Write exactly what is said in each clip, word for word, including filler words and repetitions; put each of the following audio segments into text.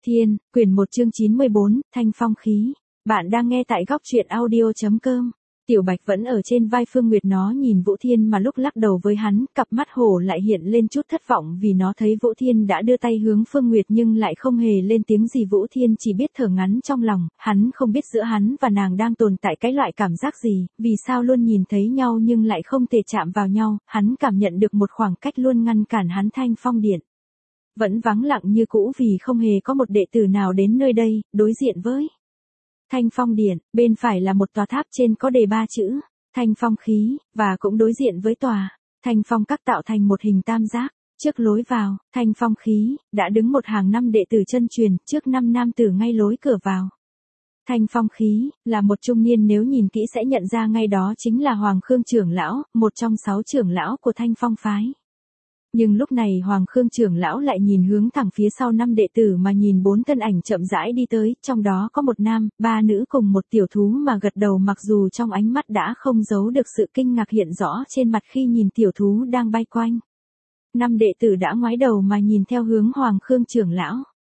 Thiên, quyển một chương chín mươi bốn, Thanh Phong khí. Bạn đang nghe tại góc truyện audio.com. Tiểu Bạch vẫn ở trên vai Phương Nguyệt, nó nhìn Vũ Thiên mà lúc lắc đầu với hắn, cặp mắt hổ lại hiện lên chút thất vọng vì nó thấy Vũ Thiên đã đưa tay hướng Phương Nguyệt nhưng lại không hề lên tiếng gì. Vũ Thiên chỉ biết thở ngắn trong lòng, hắn không biết giữa hắn và nàng đang tồn tại cái loại cảm giác gì, vì sao luôn nhìn thấy nhau nhưng lại không thể chạm vào nhau, hắn cảm nhận được một khoảng cách luôn ngăn cản hắn. Thanh Phong Điện vẫn vắng lặng như cũ vì không hề có một đệ tử nào đến nơi đây. Đối diện với Thanh Phong Điện, bên phải là một tòa tháp, trên có đề ba chữ Thanh Phong khí, và cũng đối diện với tòa Thanh Phong các tạo thành một hình tam giác. Trước lối vào Thanh Phong khí đã đứng một hàng năm đệ tử chân truyền, trước năm nam tử ngay lối cửa vào. Thanh Phong khí là một trung niên, nếu nhìn kỹ sẽ nhận ra ngay đó chính là Hoàng Khương trưởng lão, một trong sáu trưởng lão của Thanh Phong phái. Nhưng lúc này Hoàng Khương trưởng lão lại nhìn hướng thẳng phía sau năm đệ tử mà nhìn bốn thân ảnh chậm rãi đi tới, trong đó có một nam, ba nữ cùng một tiểu thú mà gật đầu, mặc dù trong ánh mắt đã không giấu được sự kinh ngạc hiện rõ trên mặt khi nhìn tiểu thú đang bay quanh. Năm đệ tử đã ngoái đầu mà nhìn theo hướng Hoàng Khương trưởng lão.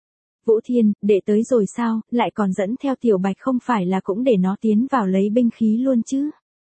Vũ Thiên, đệ tới rồi sao, lại còn dẫn theo Tiểu Bạch, không phải là cũng để nó tiến vào lấy binh khí luôn chứ?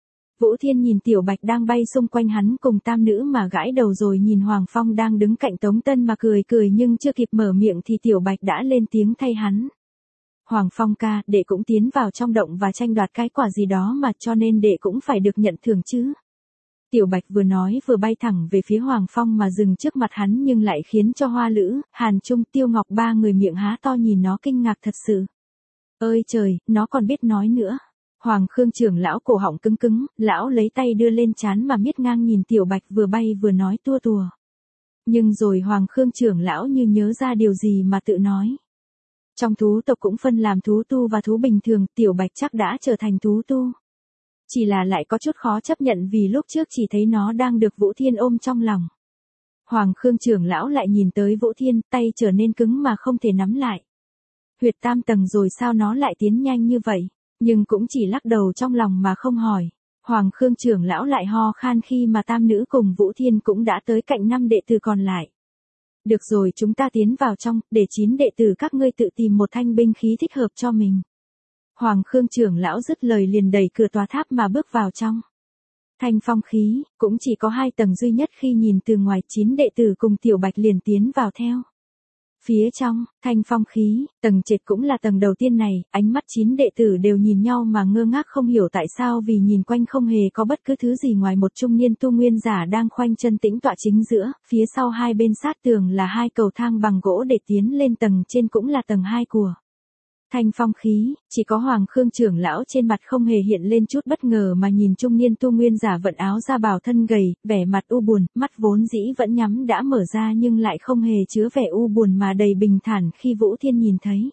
Vũ Thiên nhìn Tiểu Bạch đang bay xung quanh hắn cùng tam nữ mà gãi đầu, rồi nhìn Hoàng Phong đang đứng cạnh Tống Tân mà cười cười, nhưng chưa kịp mở miệng thì Tiểu Bạch đã lên tiếng thay hắn. Hoàng Phong ca, đệ cũng tiến vào trong động và tranh đoạt cái quả gì đó mà, cho nên đệ cũng phải được nhận thưởng chứ. Tiểu Bạch vừa nói vừa bay thẳng về phía Hoàng Phong mà dừng trước mặt hắn, nhưng lại khiến cho Hoa Lữ, Hàn Trung, Tiêu Ngọc ba người miệng há to nhìn nó kinh ngạc thật sự. Ơi trời, nó còn biết nói nữa. Hoàng Khương trưởng lão cổ họng cứng cứng, lão lấy tay đưa lên trán mà miết ngang nhìn Tiểu Bạch vừa bay vừa nói tua tùa. Nhưng rồi Hoàng Khương trưởng lão như nhớ ra điều gì mà tự nói. Trong thú tộc cũng phân làm thú tu và thú bình thường, Tiểu Bạch chắc đã trở thành thú tu. Chỉ là lại có chút khó chấp nhận vì lúc trước chỉ thấy nó đang được Vũ Thiên ôm trong lòng. Hoàng Khương trưởng lão lại nhìn tới Vũ Thiên, tay trở nên cứng mà không thể nắm lại. Huyệt tam tầng rồi sao nó lại tiến nhanh như vậy? Nhưng cũng chỉ lắc đầu trong lòng mà không hỏi. Hoàng Khương trưởng lão lại ho khan khi mà tam nữ cùng Vũ Thiên cũng đã tới cạnh năm đệ tử còn lại. Được rồi, chúng ta tiến vào trong, để chín đệ tử các ngươi tự tìm một thanh binh khí thích hợp cho mình. Hoàng Khương trưởng lão dứt lời liền đẩy cửa tòa tháp mà bước vào trong. Thanh Phong khí, cũng chỉ có hai tầng duy nhất, khi nhìn từ ngoài, chín đệ tử cùng Tiểu Bạch liền tiến vào theo. Phía trong Thanh Phong khí, tầng trệt cũng là tầng đầu tiên này, ánh mắt chín đệ tử đều nhìn nhau mà ngơ ngác không hiểu tại sao, vì nhìn quanh không hề có bất cứ thứ gì ngoài một trung niên tu nguyên giả đang khoanh chân tĩnh tọa chính giữa, phía sau hai bên sát tường là hai cầu thang bằng gỗ để tiến lên tầng trên, cũng là tầng hai của Thanh Phong khí. Chỉ có Hoàng Khương trưởng lão trên mặt không hề hiện lên chút bất ngờ mà nhìn trung niên tu nguyên giả vận áo da bào thân gầy, vẻ mặt u buồn, mắt vốn dĩ vẫn nhắm đã mở ra nhưng lại không hề chứa vẻ u buồn mà đầy bình thản khi Vũ Thiên nhìn thấy.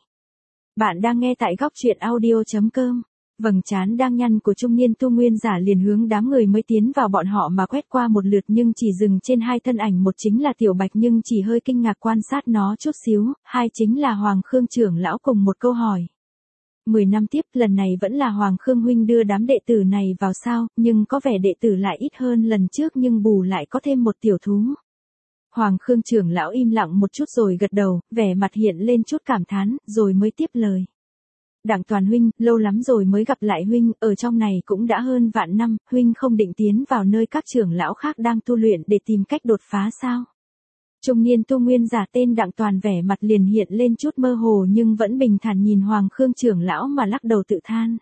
Bạn đang nghe tại góc truyện audio.com. Vầng trán đang nhăn của trung niên tu nguyên giả liền hướng đám người mới tiến vào bọn họ mà quét qua một lượt, nhưng chỉ dừng trên hai thân ảnh, một chính là Tiểu Bạch nhưng chỉ hơi kinh ngạc quan sát nó chút xíu, hai chính là Hoàng Khương trưởng lão cùng một câu hỏi. Mười năm tiếp, lần này vẫn là Hoàng Khương huynh đưa đám đệ tử này vào sao, nhưng có vẻ đệ tử lại ít hơn lần trước, nhưng bù lại có thêm một tiểu thú. Hoàng Khương trưởng lão im lặng một chút rồi gật đầu, vẻ mặt hiện lên chút cảm thán, rồi mới tiếp lời. Đặng Toàn huynh, lâu lắm rồi mới gặp lại huynh, ở trong này cũng đã hơn vạn năm, huynh không định tiến vào nơi các trưởng lão khác đang tu luyện để tìm cách đột phá sao? Trung niên tu nguyên giả tên Đặng Toàn vẻ mặt liền hiện lên chút mơ hồ nhưng vẫn bình thản nhìn Hoàng Khương trưởng lão mà lắc đầu tự than.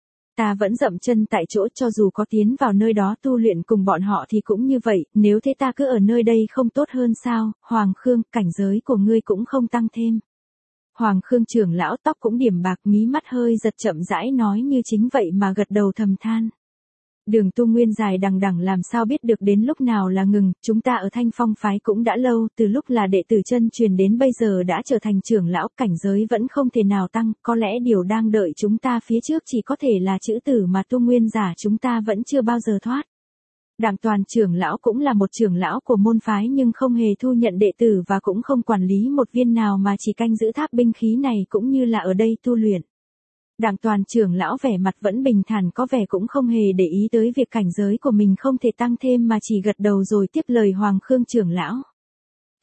Ta vẫn dậm chân tại chỗ, cho dù có tiến vào nơi đó tu luyện cùng bọn họ thì cũng như vậy, nếu thế ta cứ ở nơi đây không tốt hơn sao? Hoàng Khương, cảnh giới của ngươi cũng không tăng thêm. Hoàng Khương trưởng lão tóc cũng điểm bạc, mí mắt hơi giật, chậm rãi nói như chính vậy mà gật đầu thầm than. Đường tu nguyên dài đằng đẵng, làm sao biết được đến lúc nào là ngừng, chúng ta ở Thanh Phong phái cũng đã lâu, từ lúc là đệ tử chân truyền đến bây giờ đã trở thành trưởng lão, cảnh giới vẫn không thể nào tăng, có lẽ điều đang đợi chúng ta phía trước chỉ có thể là chữ tử mà tu nguyên giả chúng ta vẫn chưa bao giờ thoát. Đặng Toàn trưởng lão cũng là một trưởng lão của môn phái nhưng không hề thu nhận đệ tử và cũng không quản lý một viên nào mà chỉ canh giữ tháp binh khí này cũng như là ở đây tu luyện. Đặng Toàn trưởng lão vẻ mặt vẫn bình thản, có vẻ cũng không hề để ý tới việc cảnh giới của mình không thể tăng thêm mà chỉ gật đầu rồi tiếp lời Hoàng Khương trưởng lão.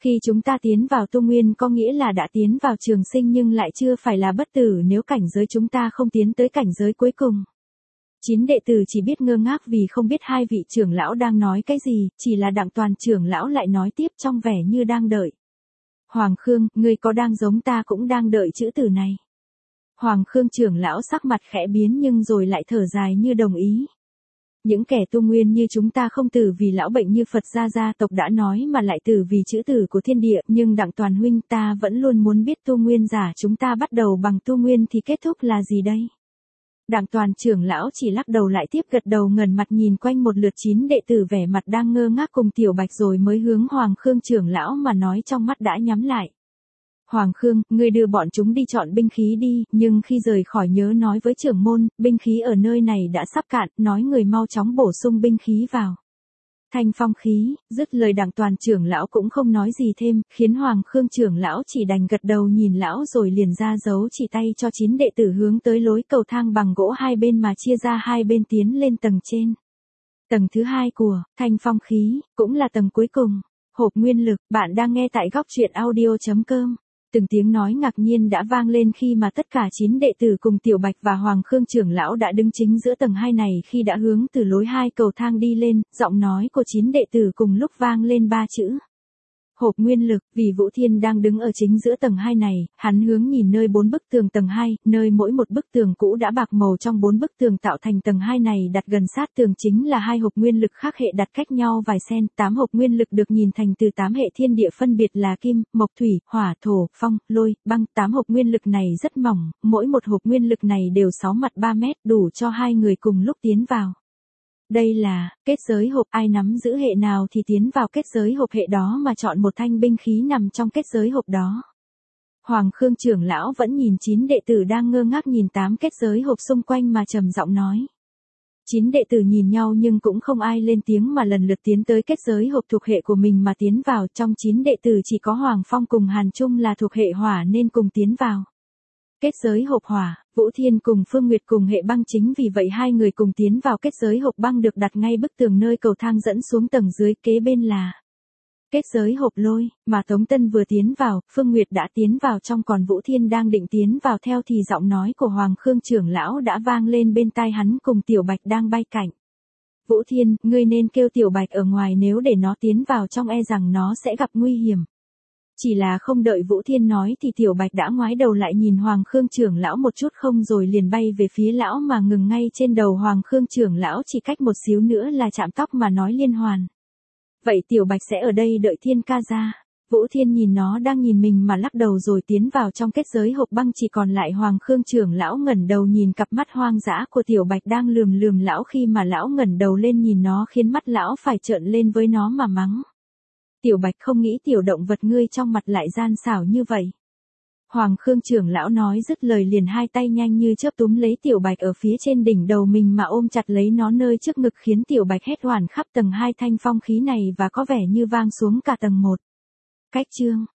Khi chúng ta tiến vào tu nguyên có nghĩa là đã tiến vào trường sinh nhưng lại chưa phải là bất tử nếu cảnh giới chúng ta không tiến tới cảnh giới cuối cùng. Chín đệ tử chỉ biết ngơ ngác vì không biết hai vị trưởng lão đang nói cái gì, chỉ là Đặng Toàn trưởng lão lại nói tiếp trong vẻ như đang đợi. Hoàng Khương, ngươi có đang giống ta cũng đang đợi chữ tử này. Hoàng Khương trưởng lão sắc mặt khẽ biến nhưng rồi lại thở dài như đồng ý. Những kẻ tu nguyên như chúng ta không tử vì lão bệnh như Phật gia gia tộc đã nói mà lại tử vì chữ tử của thiên địa, nhưng Đặng Toàn huynh ta vẫn luôn muốn biết tu nguyên giả chúng ta bắt đầu bằng tu nguyên thì kết thúc là gì đây? Đặng Toàn trưởng lão chỉ lắc đầu lại tiếp gật đầu ngẩn mặt nhìn quanh một lượt chín đệ tử vẻ mặt đang ngơ ngác cùng Tiểu Bạch rồi mới hướng Hoàng Khương trưởng lão mà nói trong mắt đã nhắm lại. Hoàng Khương, ngươi đưa bọn chúng đi chọn binh khí đi, nhưng khi rời khỏi nhớ nói với trưởng môn, binh khí ở nơi này đã sắp cạn, nói người mau chóng bổ sung binh khí vào. Thanh phong khí, dứt lời Đặng Toàn trưởng lão cũng không nói gì thêm, khiến Hoàng Khương trưởng lão chỉ đành gật đầu nhìn lão rồi liền ra dấu chỉ tay cho chín đệ tử hướng tới lối cầu thang bằng gỗ hai bên mà chia ra hai bên tiến lên tầng trên. Tầng thứ hai của thanh phong khí, cũng là tầng cuối cùng. Hộp nguyên lực, bạn đang nghe tại góc truyện audio chấm com. Từng tiếng nói ngạc nhiên đã vang lên khi mà tất cả chín đệ tử cùng Tiểu Bạch và Hoàng Khương trưởng lão đã đứng chính giữa tầng hai này khi đã hướng từ lối hai cầu thang đi lên, giọng nói của chín đệ tử cùng lúc vang lên ba chữ. Hộp nguyên lực, vì Vũ Thiên đang đứng ở chính giữa tầng hai này, hắn hướng nhìn nơi bốn bức tường tầng hai, nơi mỗi một bức tường cũ đã bạc màu trong bốn bức tường tạo thành tầng hai này đặt gần sát tường chính là hai hộp nguyên lực khác hệ đặt cách nhau vài sen, tám hộp nguyên lực được nhìn thành từ tám hệ thiên địa phân biệt là kim, mộc thủy, hỏa, thổ, phong, lôi, băng, tám hộp nguyên lực này rất mỏng, mỗi một hộp nguyên lực này đều sáu mặt ba mét, đủ cho hai người cùng lúc tiến vào. Đây là kết giới hộp, ai nắm giữ hệ nào thì tiến vào kết giới hộp hệ đó mà chọn một thanh binh khí nằm trong kết giới hộp đó. Hoàng Khương trưởng lão vẫn nhìn chín đệ tử đang ngơ ngác nhìn tám kết giới hộp xung quanh mà trầm giọng nói. Chín đệ tử nhìn nhau nhưng cũng không ai lên tiếng mà lần lượt tiến tới kết giới hộp thuộc hệ của mình mà tiến vào, trong chín đệ tử chỉ có Hoàng Phong cùng Hàn Trung là thuộc hệ hỏa nên cùng tiến vào. Kết giới hộp hỏa, Vũ Thiên cùng Phương Nguyệt cùng hệ băng chính vì vậy hai người cùng tiến vào kết giới hộp băng được đặt ngay bức tường nơi cầu thang dẫn xuống tầng dưới kế bên là kết giới hộp lôi, mà Tống Tân vừa tiến vào, Phương Nguyệt đã tiến vào trong còn Vũ Thiên đang định tiến vào theo thì giọng nói của Hoàng Khương trưởng lão đã vang lên bên tai hắn cùng Tiểu Bạch đang bay cạnh. Vũ Thiên, ngươi nên kêu Tiểu Bạch ở ngoài nếu để nó tiến vào trong e rằng nó sẽ gặp nguy hiểm. Chỉ là không đợi Vũ Thiên nói thì Tiểu Bạch đã ngoái đầu lại nhìn Hoàng Khương trưởng lão một chút không rồi liền bay về phía lão mà ngừng ngay trên đầu Hoàng Khương trưởng lão chỉ cách một xíu nữa là chạm tóc mà nói liên hoàn. Vậy Tiểu Bạch sẽ ở đây đợi Thiên ca ra. Vũ Thiên nhìn nó đang nhìn mình mà lắc đầu rồi tiến vào trong kết giới hộp băng chỉ còn lại Hoàng Khương trưởng lão ngẩng đầu nhìn cặp mắt hoang dã của Tiểu Bạch đang lườm lườm lão khi mà lão ngẩng đầu lên nhìn nó khiến mắt lão phải trợn lên với nó mà mắng. Tiểu Bạch không nghĩ tiểu động vật ngươi trong mặt lại gian xảo như vậy. Hoàng Khương trưởng lão nói dứt lời liền hai tay nhanh như chớp túm lấy Tiểu Bạch ở phía trên đỉnh đầu mình mà ôm chặt lấy nó nơi trước ngực khiến Tiểu Bạch hét oản khắp tầng hai thanh phong khí này và có vẻ như vang xuống cả tầng một. Cách chương